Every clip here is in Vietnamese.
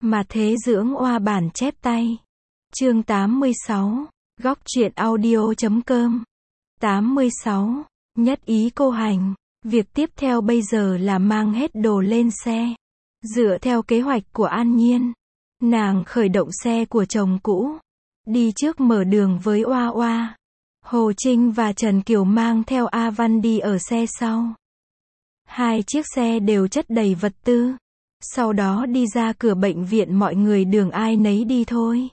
Mà thế dưỡng oa bản chép tay. Chương 86. Góc truyện audio.com. 86. Nhất ý cô hành. Việc tiếp theo bây giờ là mang hết đồ lên xe. Dựa theo kế hoạch của An Nhiên, nàng khởi động xe của chồng cũ, đi trước mở đường với Oa Oa. Hồ Trinh và Trần Kiều mang theo A Văn đi ở xe sau. Hai chiếc xe đều chất đầy vật tư. Sau đó đi ra cửa bệnh viện, mọi người đường ai nấy đi thôi.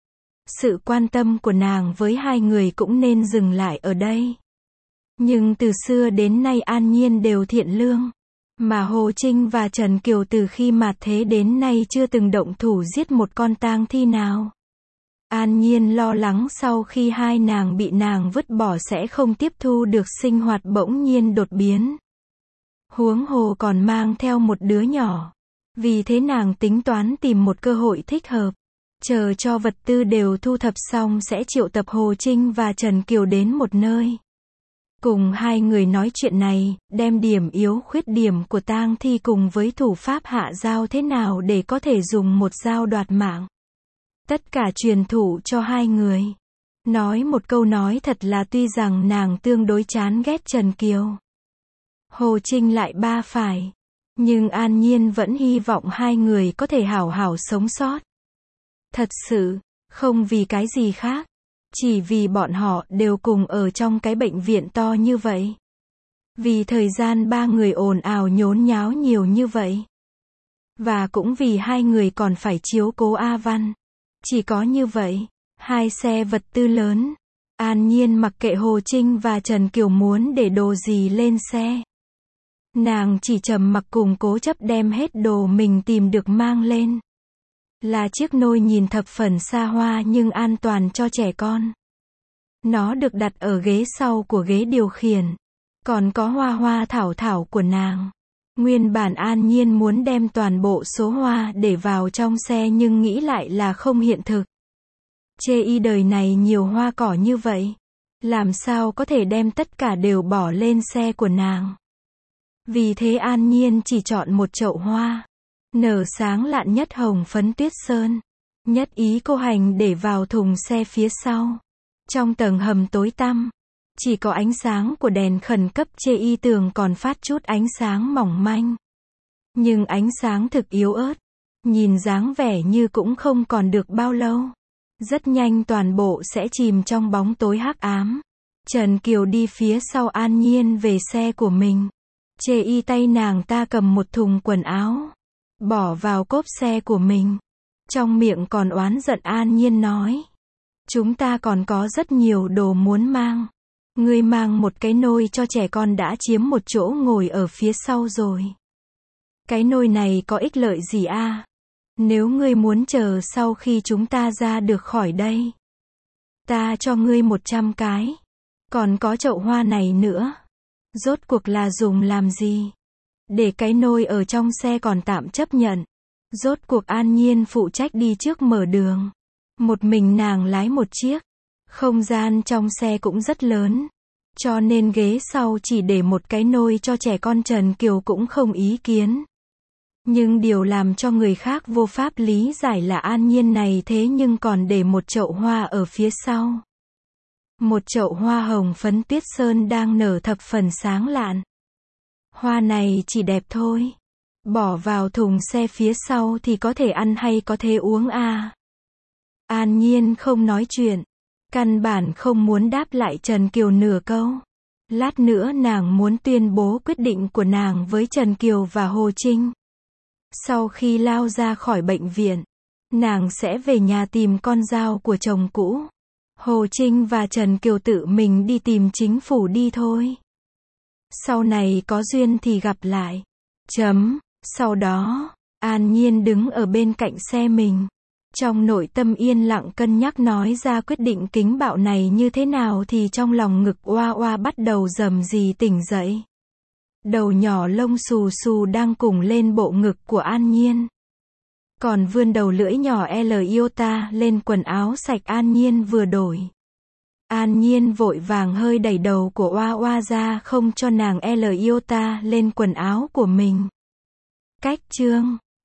Sự quan tâm của nàng với hai người cũng nên dừng lại ở đây. Nhưng từ xưa đến nay An Nhiên đều thiện lương. Mà Hồ Trinh và Trần Kiều từ khi mạt thế đến nay chưa từng động thủ giết một con tang thi nào. An Nhiên lo lắng sau khi hai nàng bị nàng vứt bỏ sẽ không tiếp thu được sinh hoạt bỗng nhiên đột biến. Huống hồ còn mang theo một đứa nhỏ. Vì thế nàng tính toán tìm một cơ hội thích hợp. Chờ cho vật tư đều thu thập xong sẽ triệu tập Hồ Trinh và Trần Kiều đến một nơi. Cùng hai người nói chuyện này, đem điểm yếu khuyết điểm của tang thi cùng với thủ pháp hạ dao thế nào để có thể dùng một dao đoạt mạng. Tất cả truyền thụ cho hai người. Nói một câu nói thật là tuy rằng nàng tương đối chán ghét Trần Kiều. Hồ Trinh lại ba phải. Nhưng An Nhiên vẫn hy vọng hai người có thể hảo hảo sống sót. Thật sự, không vì cái gì khác. Chỉ vì bọn họ đều cùng ở trong cái bệnh viện to như vậy. Vì thời gian ba người ồn ào nhốn nháo nhiều như vậy. Và cũng vì hai người còn phải chiếu cố A Văn. Chỉ có như vậy, hai xe vật tư lớn. An Nhiên mặc kệ Hồ Trinh và Trần Kiều muốn để đồ gì lên xe. Nàng chỉ trầm mặc cùng cố chấp đem hết đồ mình tìm được mang lên. Là chiếc nôi nhìn thập phần xa hoa nhưng an toàn cho trẻ con. Nó được đặt ở ghế sau của ghế điều khiển. Còn có hoa hoa thảo thảo của nàng. Nguyên bản An Nhiên muốn đem toàn bộ số hoa để vào trong xe nhưng nghĩ lại là không hiện thực. Chê y đời này nhiều hoa cỏ như vậy. Làm sao có thể đem tất cả đều bỏ lên xe của nàng. Vì thế An Nhiên chỉ chọn một chậu hoa. Nở sáng lạn nhất hồng phấn tuyết sơn. Nhất ý cô hành để vào thùng xe phía sau. Trong tầng hầm tối tăm. Chỉ có ánh sáng của đèn khẩn cấp chê y tường còn phát chút ánh sáng mỏng manh. Nhưng ánh sáng thực yếu ớt. Nhìn dáng vẻ như cũng không còn được bao lâu. Rất nhanh toàn bộ sẽ chìm trong bóng tối hắc ám. Trần Kiều đi phía sau An Nhiên về xe của mình. Chê y tay nàng ta cầm một thùng quần áo. Bỏ vào cốp xe của mình. Trong miệng còn oán giận An Nhiên nói. Chúng ta còn có rất nhiều đồ muốn mang. Ngươi mang một cái nôi cho trẻ con đã chiếm một chỗ ngồi ở phía sau rồi. Cái nôi này có ích lợi gì a? Nếu ngươi muốn chờ sau khi chúng ta ra được khỏi đây. Ta cho ngươi 100 cái. Còn có chậu hoa này nữa. Rốt cuộc là dùng làm gì? Để cái nôi ở trong xe còn tạm chấp nhận. Rốt cuộc An Nhiên phụ trách đi trước mở đường. Một mình nàng lái một chiếc. Không gian trong xe cũng rất lớn. Cho nên ghế sau chỉ để một cái nôi cho trẻ con. Trần Kiều cũng không ý kiến. Nhưng điều làm cho người khác vô pháp lý giải là An Nhiên này thế nhưng còn để một chậu hoa ở phía sau. Một chậu hoa hồng phấn tuyết sơn đang nở thập phần sáng lạn. Hoa này chỉ đẹp thôi. Bỏ vào thùng xe phía sau thì có thể ăn hay có thể uống à. An Nhiên không nói chuyện. Căn bản không muốn đáp lại Trần Kiều nửa câu. Lát nữa nàng muốn tuyên bố quyết định của nàng với Trần Kiều và Hồ Trinh. Sau khi lao ra khỏi bệnh viện, nàng sẽ về nhà tìm con dao của chồng cũ. Hồ Trinh và Trần Kiều tự mình đi tìm chính phủ đi thôi. Sau này có duyên thì gặp lại. Sau đó, An Nhiên đứng ở bên cạnh xe mình. Trong nội tâm yên lặng cân nhắc nói ra quyết định kính bạo này như thế nào thì trong lòng ngực oa oa bắt đầu rầm rì tỉnh dậy. Đầu nhỏ lông xù xù đang cùng lên bộ ngực của An Nhiên. Còn vươn đầu lưỡi nhỏ L iota lên quần áo sạch An Nhiên vừa đổi. An Nhiên vội vàng hơi đẩy đầu của oa oa ra không cho nàng L iota lên quần áo của mình. Cách chương